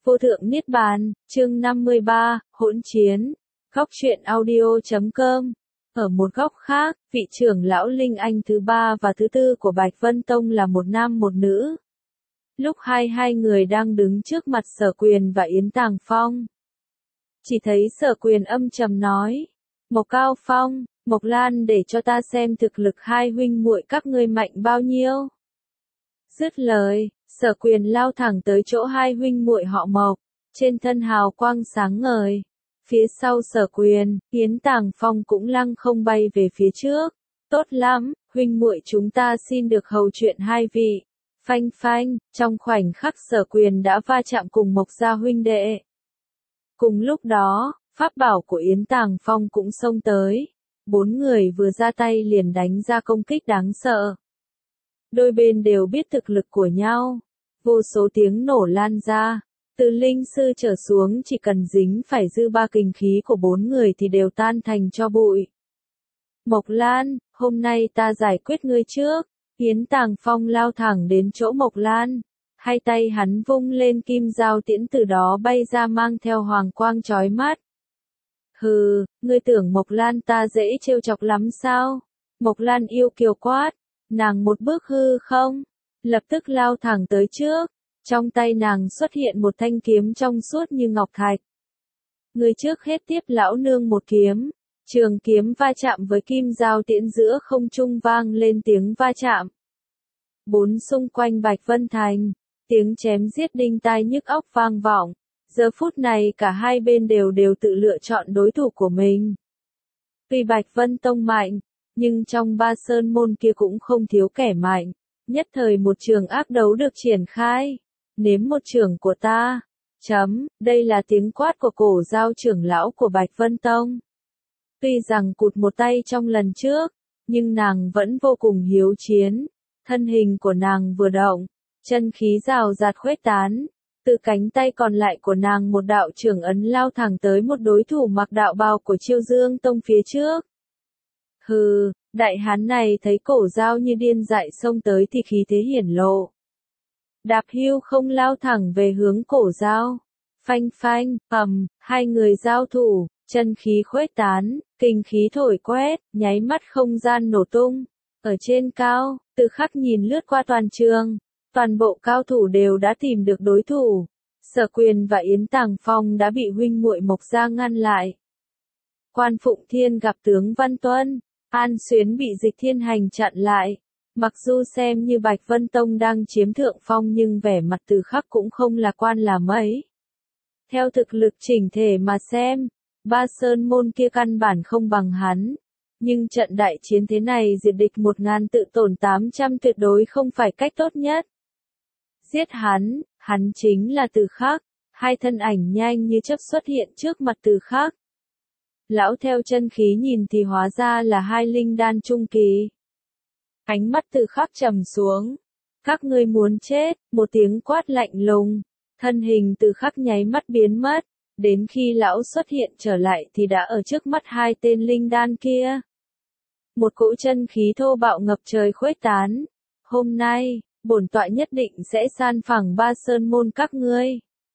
Vô thượng Niết Bàn, chương 53, hỗn chiến. Góc truyện audio.com. Ở một góc khác, vị trưởng lão Linh Anh thứ 3 và thứ 4 của Bạch Vân Tông là một nam một nữ. Lúc hai người đang đứng trước mặt Sở Quyền và Yến Tàng Phong. Chỉ thấy Sở Quyền âm trầm nói, Mộc Cao Phong, Mộc Lan để cho ta xem thực lực hai huynh muội các ngươi mạnh bao nhiêu. Dứt lời, Sở Quyền lao thẳng tới chỗ hai huynh muội họ Mộc, trên thân hào quang sáng ngời. Phía sau Sở Quyền, Yến Tàng Phong cũng lăng không bay về phía trước. Tốt lắm, huynh muội chúng ta xin được hầu chuyện hai vị. Phanh phanh, trong khoảnh khắc Sở Quyền đã va chạm cùng Mộc gia huynh đệ. Cùng lúc đó, pháp bảo của Yến Tàng Phong cũng xông tới. Bốn người vừa ra tay liền đánh ra công kích đáng sợ. Đôi bên đều biết thực lực của nhau. Vô số tiếng nổ lan ra. Từ linh sư trở xuống chỉ cần dính phải dư ba kình khí của bốn người thì đều tan thành tro bụi. Mộc Lan, hôm nay ta giải quyết ngươi trước. Yến Tàng Phong lao thẳng đến chỗ Mộc Lan. Hai tay hắn vung lên kim dao tiễn từ đó bay ra mang theo hoàng quang chói mắt. Hừ, ngươi tưởng Mộc Lan ta dễ trêu chọc lắm sao? Mộc Lan yêu kiều quát. Nàng một bước hư không, lập tức lao thẳng tới trước. Trong tay nàng xuất hiện một thanh kiếm trong suốt như ngọc thạch. Người trước hết tiếp lão nương một kiếm. Trường kiếm va chạm với kim dao tiễn giữa không trung vang lên tiếng va chạm. Bốn xung quanh Bạch Vân Thành, tiếng chém giết đinh tai nhức óc vang vọng. Giờ phút này cả hai bên đều tự lựa chọn đối thủ của mình. Tuy Bạch Vân Tông mạnh, nhưng trong ba sơn môn kia cũng không thiếu kẻ mạnh. Nhất thời một trường ác đấu được triển khai. Nếm một trường của ta. Đây là tiếng quát của Cổ Giao trưởng lão của Bạch Vân Tông. Tuy rằng cụt một tay trong lần trước, nhưng nàng vẫn vô cùng hiếu chiến. Thân hình của nàng vừa động, chân khí rào rạt khuếch tán. Từ cánh tay còn lại của nàng một đạo trưởng ấn lao thẳng tới một đối thủ mặc đạo bào của Chiêu Dương Tông phía trước. Hừ, đại hán này thấy Cổ Giao như điên dại xông tới thì khí thế hiển lộ. Đạp hưu không lao thẳng về hướng Cổ Giao. Phanh phanh, hai người giao thủ, chân khí khuếch tán, kình khí thổi quét, nháy mắt không gian nổ tung. Ở trên cao, Từ Khắc nhìn lướt qua toàn trường, toàn bộ cao thủ đều đã tìm được đối thủ. Sở Quyền và Yến Tàng Phong đã bị huynh muội Mộc gia ngăn lại. Quan Phụng Thiên gặp tướng Văn Tuân, An Xuyến bị Dịch Thiên Hành chặn lại. Mặc dù xem như Bạch Vân Tông đang chiếm thượng phong nhưng vẻ mặt Từ Khắc cũng không lạc quan là mấy. Theo thực lực chỉnh thể mà xem, ba sơn môn kia căn bản không bằng hắn. Nhưng trận đại chiến thế này diệt địch 1000 tự tổn 800 tuyệt đối không phải cách tốt nhất. Giết hắn chính là Từ Khắc. Hai thân ảnh nhanh như chớp xuất hiện trước mặt Từ Khắc. Lão theo chân khí nhìn thì hóa ra là hai linh đan trung kỳ. Ánh mắt Từ Khắc trầm xuống. Các ngươi muốn chết, một tiếng quát lạnh lùng. Thân hình Từ Khắc nháy mắt biến mất. Đến khi lão xuất hiện trở lại thì đã ở trước mắt hai tên linh đan kia. Một cỗ chân khí thô bạo ngập trời khuếch tán. Hôm nay, bổn tọa nhất định sẽ san phẳng ba sơn môn các ngươi.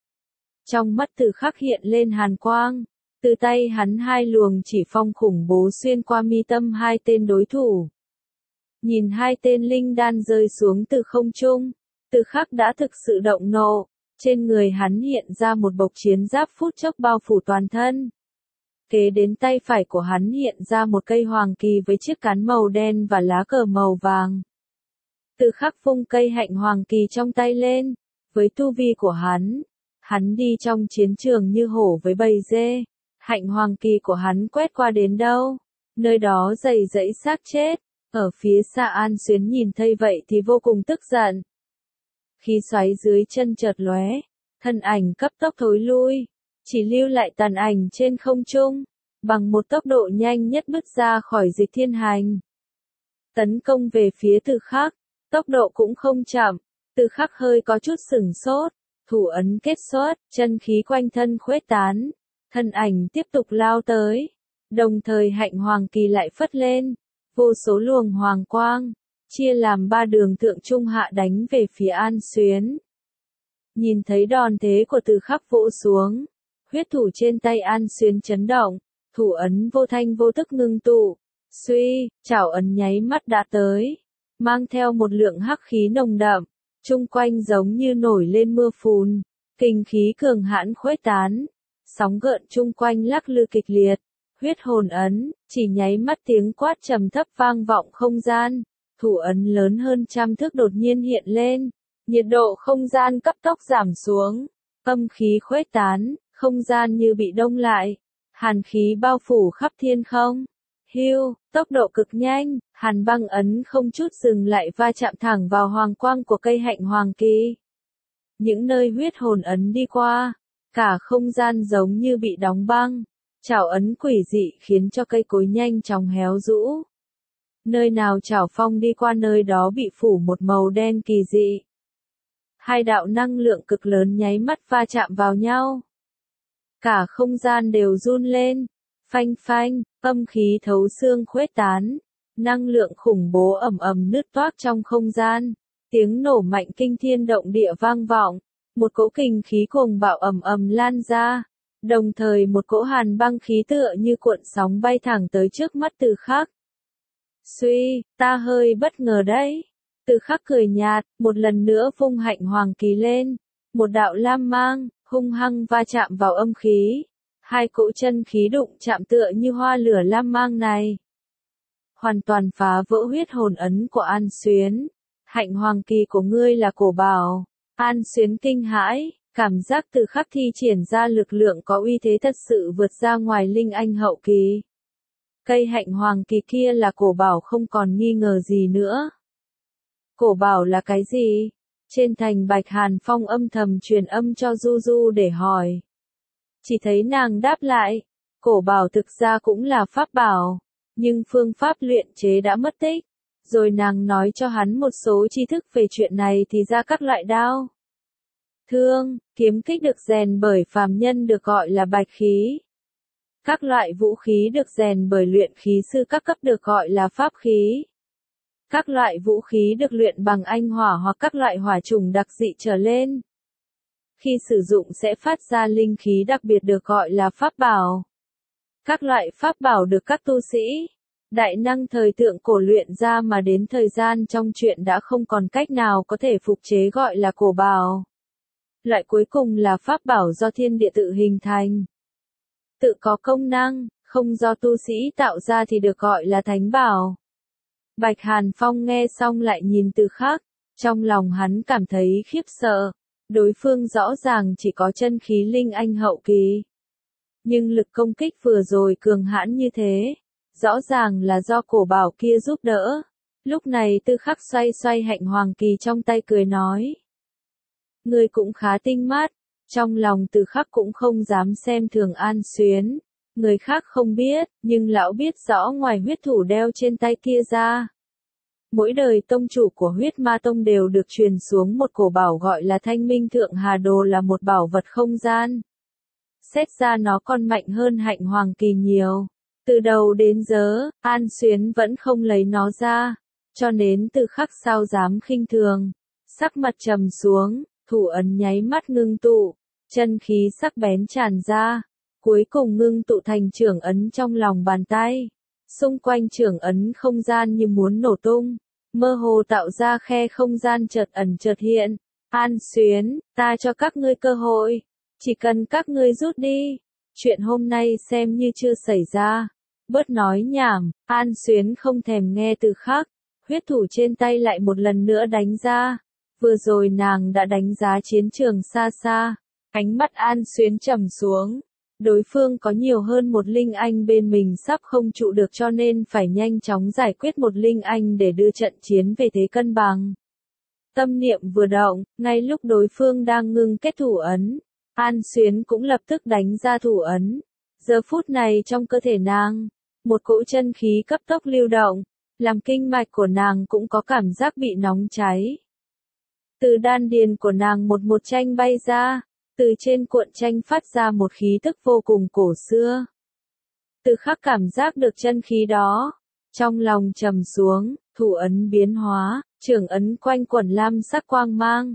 Trong mắt Từ Khắc hiện lên hàn quang. Từ tay hắn hai luồng chỉ phong khủng bố xuyên qua mi tâm hai tên đối thủ. Nhìn hai tên linh đan rơi xuống từ không trung, Từ Khắc đã thực sự động nộ. Trên người hắn hiện ra một bộc chiến giáp phút chốc bao phủ toàn thân. Kế đến tay phải của hắn hiện ra một cây hoàng kỳ với chiếc cán màu đen và lá cờ màu vàng. Từ Khắc vung cây hạnh hoàng kỳ trong tay lên. Với tu vi của hắn đi trong chiến trường như hổ với bầy dê. Hạnh hoàng kỳ của hắn quét qua đến đâu, nơi đó đầy rẫy xác chết. Ở phía xa An Xuyến nhìn thấy vậy thì vô cùng tức giận. Khí xoáy dưới chân chợt lóe, thân ảnh cấp tốc thối lui, chỉ lưu lại tàn ảnh trên không trung, bằng một tốc độ nhanh nhất bứt ra khỏi Dịch Thiên Hành. Tấn công về phía Từ Khắc, tốc độ cũng không chậm, Từ Khắc hơi có chút sửng sốt, thủ ấn kết xuất, chân khí quanh thân khuếch tán, thân ảnh tiếp tục lao tới, đồng thời hạnh hoàng kỳ lại phất lên, vô số luồng hoàng quang chia làm ba đường thượng trung hạ đánh về phía An Xuyến. Nhìn thấy đòn thế của Từ Khắc vỗ xuống, huyết thủ trên tay An Xuyến chấn động, thủ ấn vô thanh vô tức ngưng tụ, suy, chảo ấn nháy mắt đã tới, mang theo một lượng hắc khí nồng đậm, chung quanh giống như nổi lên mưa phùn, kinh khí cường hãn khuếch tán, sóng gợn chung quanh lắc lư kịch liệt, huyết hồn ấn, chỉ nháy mắt tiếng quát trầm thấp vang vọng không gian, thủ ấn lớn hơn 100 thước đột nhiên hiện lên, nhiệt độ không gian cấp tốc giảm xuống, âm khí khuếch tán, không gian như bị đông lại, hàn khí bao phủ khắp thiên không. Hưu, tốc độ cực nhanh, hàn băng ấn không chút dừng lại va chạm thẳng vào hoàng quang của cây hạnh hoàng kỳ. Những nơi huyết hồn ấn đi qua, cả không gian giống như bị đóng băng, chảo ấn quỷ dị khiến cho cây cối nhanh chóng héo rũ. Nơi nào chảo phong đi qua nơi đó bị phủ một màu đen kỳ dị. Hai đạo năng lượng cực lớn nháy mắt va chạm vào nhau. Cả không gian đều run lên, phanh phanh, âm khí thấu xương khuếch tán, năng lượng khủng bố ầm ầm nứt toác trong không gian, tiếng nổ mạnh kinh thiên động địa vang vọng, một cỗ kình khí cuồng bạo ầm ầm lan ra, đồng thời một cỗ hàn băng khí tựa như cuộn sóng bay thẳng tới trước mắt Từ Khắc. Suy, ta hơi bất ngờ đấy. Từ Khắc cười nhạt, một lần nữa vung hạnh hoàng kỳ lên, một đạo lam mang, hung hăng va chạm vào âm khí. Hai cỗ chân khí đụng chạm tựa như hoa lửa lam mang này. Hoàn toàn phá vỡ huyết hồn ấn của An Xuyến. Hạnh hoàng kỳ của ngươi là cổ bảo. An Xuyến kinh hãi, cảm giác Từ Khắc thi triển ra lực lượng có uy thế thật sự vượt ra ngoài linh anh hậu kỳ. Cây hạnh hoàng kỳ kia là cổ bảo không còn nghi ngờ gì nữa. Cổ bảo là cái gì? Trên thành Bạch Hàn Phong âm thầm truyền âm cho Du Du để hỏi. Chỉ thấy nàng đáp lại, cổ bảo thực ra cũng là pháp bảo, nhưng phương pháp luyện chế đã mất tích. Rồi nàng nói cho hắn một số tri thức về chuyện này thì ra các loại đao, thương, kiếm kích được rèn bởi phàm nhân được gọi là bạch khí. Các loại vũ khí được rèn bởi luyện khí sư các cấp được gọi là pháp khí. Các loại vũ khí được luyện bằng anh hỏa hoặc các loại hỏa chủng đặc dị trở lên. Khi sử dụng sẽ phát ra linh khí đặc biệt được gọi là pháp bảo. Các loại pháp bảo được các tu sĩ, đại năng thời thượng cổ luyện ra mà đến thời gian trong truyện đã không còn cách nào có thể phục chế gọi là cổ bảo. Loại cuối cùng là pháp bảo do thiên địa tự hình thành. Tự có công năng, không do tu sĩ tạo ra thì được gọi là thánh bảo. Bạch Hàn Phong nghe xong lại nhìn Từ Khắc, trong lòng hắn cảm thấy khiếp sợ. Đối phương rõ ràng chỉ có chân khí linh anh hậu kỳ. Nhưng lực công kích vừa rồi cường hãn như thế, rõ ràng là do cổ bảo kia giúp đỡ. Lúc này Từ Khắc xoay xoay hạnh hoàng kỳ trong tay cười nói. Ngươi cũng khá tinh mắt, trong lòng Từ Khắc cũng không dám xem thường An Xuyến. Người khác không biết, nhưng lão biết rõ ngoài huyết thủ đeo trên tay kia ra. Mỗi đời tông chủ của huyết ma tông đều được truyền xuống một cổ bảo gọi là Thanh Minh Thượng Hà Đồ, là một bảo vật không gian. Xét ra nó còn mạnh hơn hạnh hoàng kỳ nhiều. Từ đầu đến giờ, An Xuyến vẫn không lấy nó ra, cho nên Từ Khắc sao dám khinh thường. Sắc mặt trầm xuống, thủ ấn nháy mắt ngưng tụ, chân khí sắc bén tràn ra, cuối cùng ngưng tụ thành trưởng ấn trong lòng bàn tay. Xung quanh trưởng ấn không gian như muốn nổ tung, mơ hồ tạo ra khe không gian chợt ẩn chợt hiện. An Xuyến, ta cho các ngươi cơ hội, chỉ cần các ngươi rút đi, chuyện hôm nay xem như chưa xảy ra. Bớt nói nhảm, An Xuyến không thèm nghe Từ Khắc, huyết thủ trên tay lại một lần nữa đánh ra. Vừa rồi nàng đã đánh giá chiến trường xa xa, ánh mắt An Xuyến trầm xuống. Đối phương có nhiều hơn một linh anh bên mình sắp không trụ được, cho nên phải nhanh chóng giải quyết một linh anh để đưa trận chiến về thế cân bằng. Tâm niệm vừa động, ngay lúc đối phương đang ngưng kết thủ ấn, An Xuyến cũng lập tức đánh ra thủ ấn. Giờ phút này trong cơ thể nàng, một cỗ chân khí cấp tốc lưu động, làm kinh mạch của nàng cũng có cảm giác bị nóng cháy. Từ đan điền của nàng một tranh bay ra. Từ trên cuộn tranh phát ra một khí tức vô cùng cổ xưa. Từ Khắc cảm giác được chân khí đó, trong lòng trầm xuống, thủ ấn biến hóa, trưởng ấn quanh quẩn lam sắc quang mang,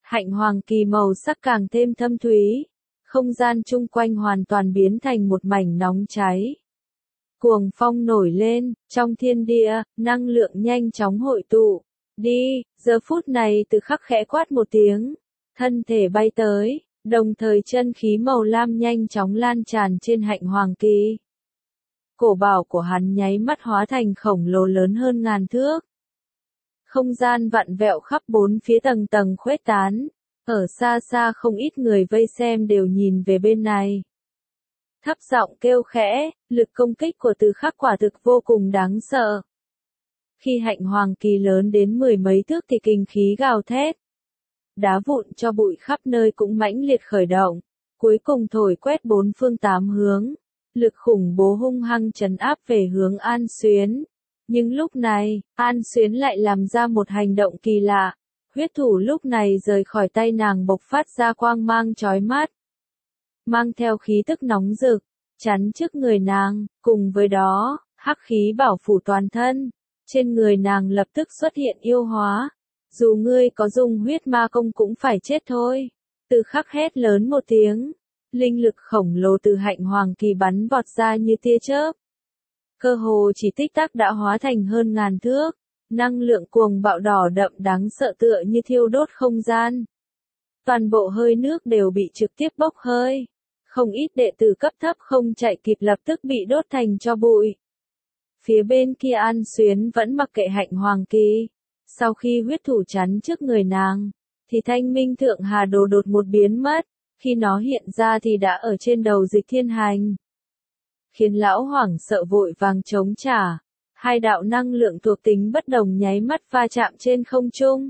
Hạnh hoàng kỳ màu sắc càng thêm thâm thúy, không gian chung quanh hoàn toàn biến thành một mảnh nóng cháy. Cuồng phong nổi lên, trong thiên địa, năng lượng nhanh chóng hội tụ. Đi, giờ phút này Từ Khắc khẽ quát một tiếng, thân thể bay tới, đồng thời chân khí màu lam nhanh chóng lan tràn trên hạnh hoàng kỳ. Cổ bảo của hắn nháy mắt hóa thành khổng lồ lớn hơn ngàn thước. Không gian vặn vẹo khắp bốn phía tầng tầng khuếch tán, ở xa xa không ít người vây xem đều nhìn về bên này. Thấp giọng kêu khẽ, lực công kích của Từ Khắc quả thực vô cùng đáng sợ. Khi hạnh hoàng kỳ lớn đến 10 mấy thước thì kinh khí gào thét. Đá vụn cho bụi khắp nơi cũng mãnh liệt khởi động, cuối cùng thổi quét bốn phương tám hướng. Lực khủng bố hung hăng trấn áp về hướng An Xuyến. Nhưng lúc này, An Xuyến lại làm ra một hành động kỳ lạ. Huyết thủ lúc này rời khỏi tay nàng bộc phát ra quang mang chói mắt. Mang theo khí tức nóng rực, chắn trước người nàng, cùng với đó, hắc khí bảo phủ toàn thân. Trên người nàng lập tức xuất hiện yêu hóa. Dù ngươi có dùng huyết ma công cũng phải chết thôi. Từ Khắc hét lớn một tiếng. Linh lực khổng lồ từ hạnh hoàng kỳ bắn vọt ra như tia chớp. Cơ hồ chỉ tích tắc đã hóa thành hơn ngàn thước. Năng lượng cuồng bạo đỏ đậm đáng sợ tựa như thiêu đốt không gian. Toàn bộ hơi nước đều bị trực tiếp bốc hơi. Không ít đệ tử cấp thấp không chạy kịp lập tức bị đốt thành tro bụi. Phía bên kia An Xuyến vẫn mặc kệ hạnh hoàng kỳ. Sau khi huyết thủ chắn trước người nàng, thì thanh minh thượng hà đồ đột một biến mất. Khi nó hiện ra thì đã ở trên đầu Dịch Thiên Hành. Khiến lão hoảng sợ vội vàng chống trả. Hai đạo năng lượng thuộc tính bất đồng nháy mắt va chạm trên không trung.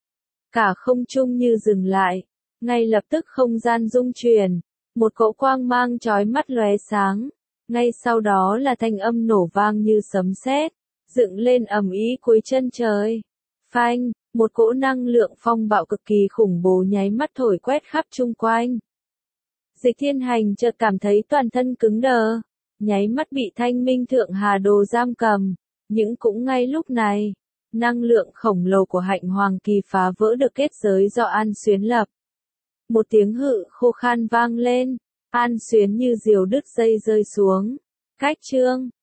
Cả không trung như dừng lại. Ngay lập tức không gian rung chuyển. Một cỗ quang mang chói mắt lóe sáng. Ngay sau đó là thanh âm nổ vang như sấm sét, dựng lên ầm ĩ cuối chân trời. Phanh, một cỗ năng lượng phong bạo cực kỳ khủng bố nháy mắt thổi quét khắp chung quanh. Dịch Thiên Hành chợt cảm thấy toàn thân cứng đờ, nháy mắt bị thanh minh thượng hà đồ giam cầm. Nhưng cũng ngay lúc này, năng lượng khổng lồ của hạnh hoàng kỳ phá vỡ được kết giới do An Xuyến lập. Một tiếng hự khô khan vang lên, An Xuyến như diều đứt dây rơi xuống. Cách chương